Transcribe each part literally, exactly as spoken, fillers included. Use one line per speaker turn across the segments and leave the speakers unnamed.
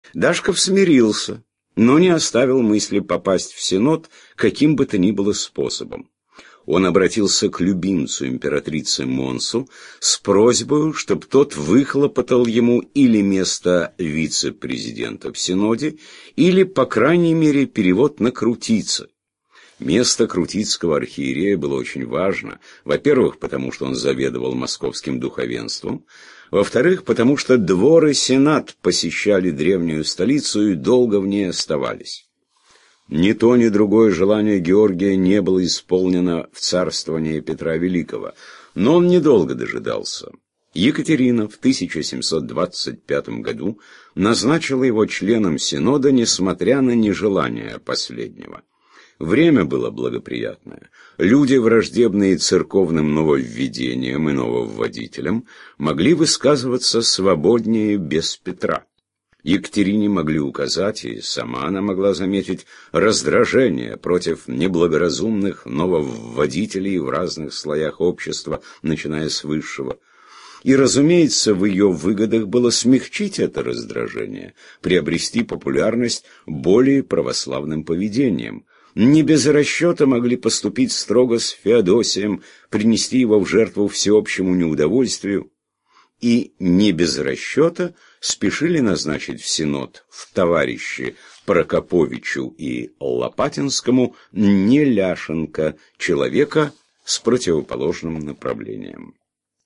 Дашков смирился, но не оставил мысли попасть в Синод каким бы то ни было способом. Он обратился к любимцу императрицы Монсу с просьбой, чтобы тот выхлопотал ему или место вице-президента в Синоде, или, по крайней мере, перевод на Крутицы. Место крутицкого архиерея было очень важно, во-первых, потому что он заведовал московским духовенством, во-вторых, потому что двор и сенат посещали древнюю столицу и долго в ней оставались. Ни то, ни другое желание Георгия не было исполнено в царствовании Петра Великого, но он недолго дожидался. Екатерина в тысяча семьсот двадцать пятом году назначила его членом Синода, несмотря на нежелание последнего. Время было благоприятное. Люди, враждебные церковным нововведениям и нововводителям, могли высказываться свободнее без Петра. Екатерине могли указать, и сама она могла заметить, раздражение против неблагоразумных нововводителей в разных слоях общества, начиная с высшего. И, разумеется, в ее выгодах было смягчить это раздражение, приобрести популярность более православным поведением. Не без расчета могли поступить строго с Феодосием, принести его в жертву всеобщему неудовольствию, и не без расчета спешили назначить в Синод в товарищи Прокоповичу и Лопатинскому не Ляшенко, человека с противоположным направлением.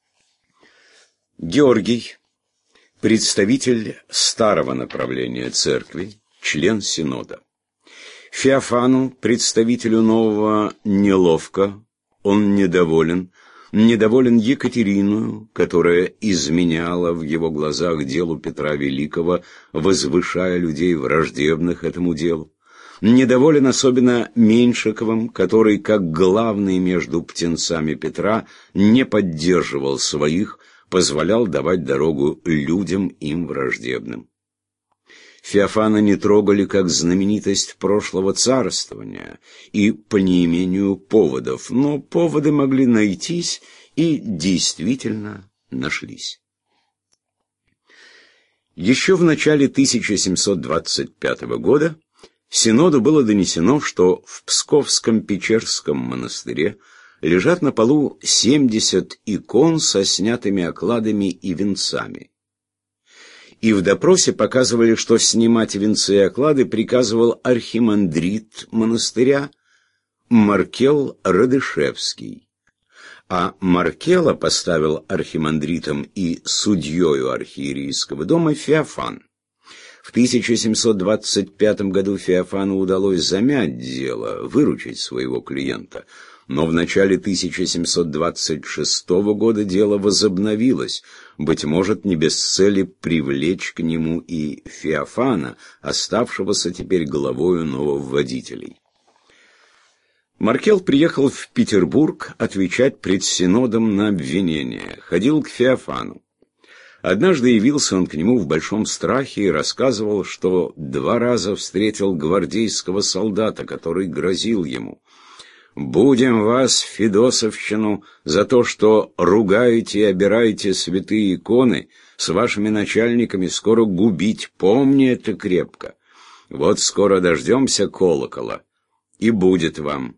Георгий, представитель старого направления церкви, член Синода. Феофану, представителю нового, неловко, он недоволен, недоволен Екатерину, которая изменяла в его глазах делу Петра Великого, возвышая людей враждебных этому делу. Недоволен особенно Меньшиковым, который, как главный между птенцами Петра, не поддерживал своих, позволял давать дорогу людям им враждебным. Феофана не трогали как знаменитость прошлого царствования и по неимению поводов, но поводы могли найтись и действительно нашлись. Еще в начале тысяча семьсот двадцать пятого года Синоду было донесено, что в Псковском Печерском монастыре лежат на полу семьдесят икон со снятыми окладами и венцами. И в допросе показывали, что снимать венцы и оклады приказывал архимандрит монастыря Маркел Радышевский, а Маркела поставил архимандритом и судьёю архиерейского дома Феофан. В тысяча семьсот двадцать пятом году Феофану удалось замять дело, выручить своего клиента, но в начале тысяча семьсот двадцать шестого года дело возобновилось, быть может, не без цели привлечь к нему и Феофана, оставшегося теперь главою нововводителей. Маркел приехал в Петербург отвечать пред Синодом на обвинения, ходил к Феофану. Однажды явился он к нему в большом страхе и рассказывал, что два раза встретил гвардейского солдата, который грозил ему: «Будем вас, федосовщину, за то, что ругаете и обираете святые иконы, с вашими начальниками скоро губить, помни это крепко. Вот скоро дождемся колокола, и будет вам».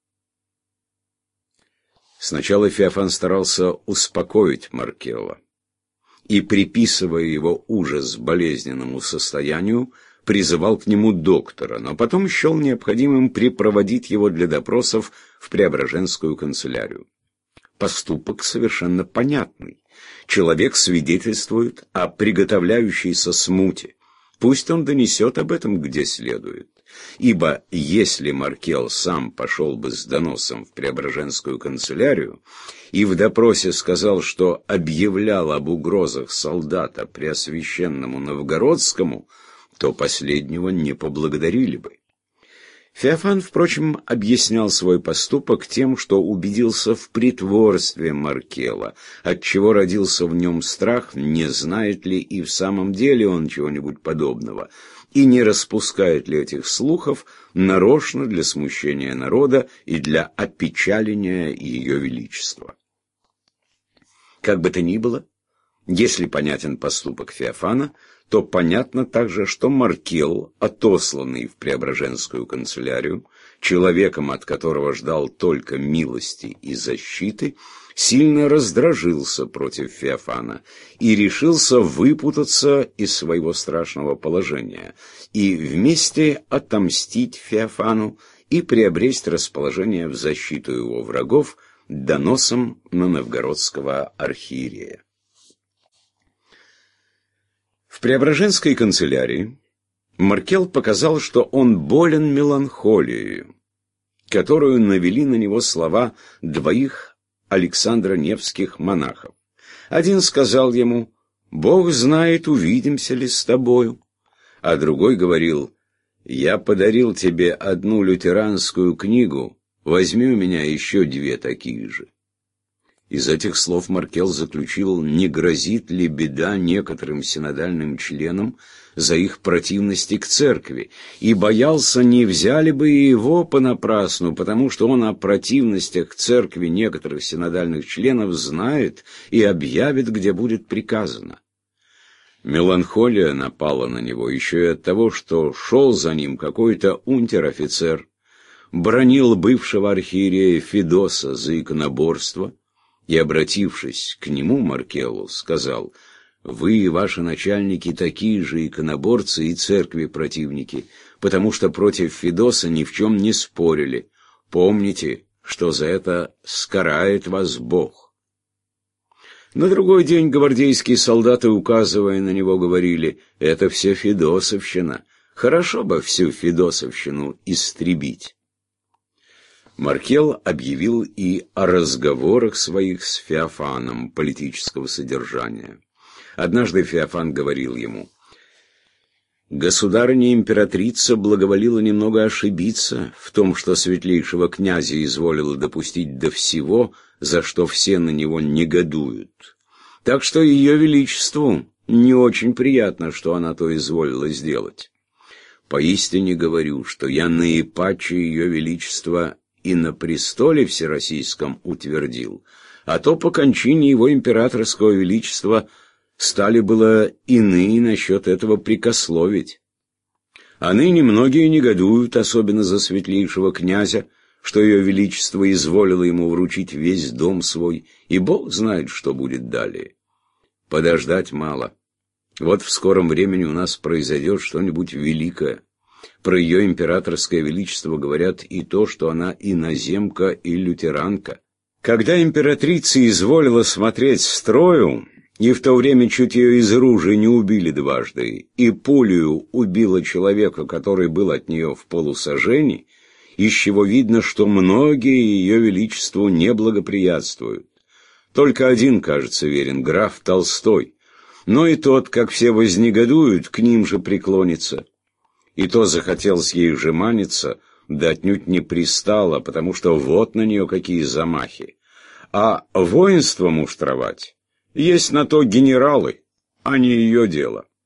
Сначала Феофан старался успокоить Маркела и, приписывая его ужас болезненному состоянию, призывал к нему доктора, но потом счел необходимым припроводить его для допросов в Преображенскую канцелярию. Поступок совершенно понятный. Человек свидетельствует о приготовляющейся смуте. Пусть он донесет об этом где следует. Ибо если Маркел сам пошел бы с доносом в Преображенскую канцелярию и в допросе сказал, что объявлял об угрозах солдата Преосвященному Новгородскому, то последнего не поблагодарили бы. Феофан, впрочем, объяснял свой поступок тем, что убедился в притворстве Маркела, отчего родился в нем страх, не знает ли и в самом деле он чего-нибудь подобного, и не распускает ли этих слухов нарочно для смущения народа и для опечаления ее величества. Как бы то ни было, Если понятен поступок Феофана, то понятно также, что Маркел, отосланный в Преображенскую канцелярию, человеком, от которого ждал только милости и защиты, сильно раздражился против Феофана и решился выпутаться из своего страшного положения и вместе отомстить Феофану и приобрести расположение в защиту его врагов доносом на новгородского архиерея. В Преображенской канцелярии Маркел показал, что он болен меланхолией, которую навели на него слова двоих Александра Невских монахов. Один сказал ему: «Бог знает, увидимся ли с тобою», а другой говорил: «Я подарил тебе одну лютеранскую книгу, возьми у меня еще две такие же». Из этих слов Маркел заключил, не грозит ли беда некоторым синодальным членам за их противности к церкви, и боялся, не взяли бы и его понапрасну, потому что он о противностях к церкви некоторых синодальных членов знает и объявит, где будет приказано. Меланхолия напала на него еще и от того, что шел за ним какой-то унтер-офицер, бранил бывшего архиерея Федоса за иконоборство, и, обратившись к нему, Маркелу, сказал: «Вы и ваши начальники такие же иконоборцы и церкви противники, потому что против Федоса ни в чем не спорили. Помните, что за это скарает вас Бог». На другой день гвардейские солдаты, указывая на него, говорили: «Это все федосовщина. Хорошо бы всю федосовщину истребить». Маркел объявил и о разговорах своих с Феофаном политического содержания. Однажды Феофан говорил ему: «Государыня-императрица благоволила немного ошибиться в том, что светлейшего князя изволила допустить до всего, за что все на него негодуют. Так что ее величеству не очень приятно, что она то изволила сделать. Поистине говорю, что я наипаче ее величества и на престоле всероссийском утвердил, а то по кончине его императорского величества стали было иные насчет этого прикословить. А ныне многие негодуют, особенно за светлейшего князя, что ее величество изволило ему вручить весь дом свой, и Бог знает, что будет далее. Подождать мало. Вот в скором времени у нас произойдет что-нибудь великое. Про ее императорское величество говорят и то, что она иноземка и лютеранка. Когда императрица изволила смотреть строю, и в то время чуть ее из ружья не убили дважды, и пулею убила человека, который был от нее в полусажени, из чего видно, что многие ее величеству не благоприятствуют. Только один, кажется, верен, граф Толстой, но и тот, как все вознегодуют, к ним же преклонится. И то захотелось ей жеманиться, да отнюдь не пристало, потому что вот на нее какие замахи. А воинство муштровать есть на то генералы, а не ее дело.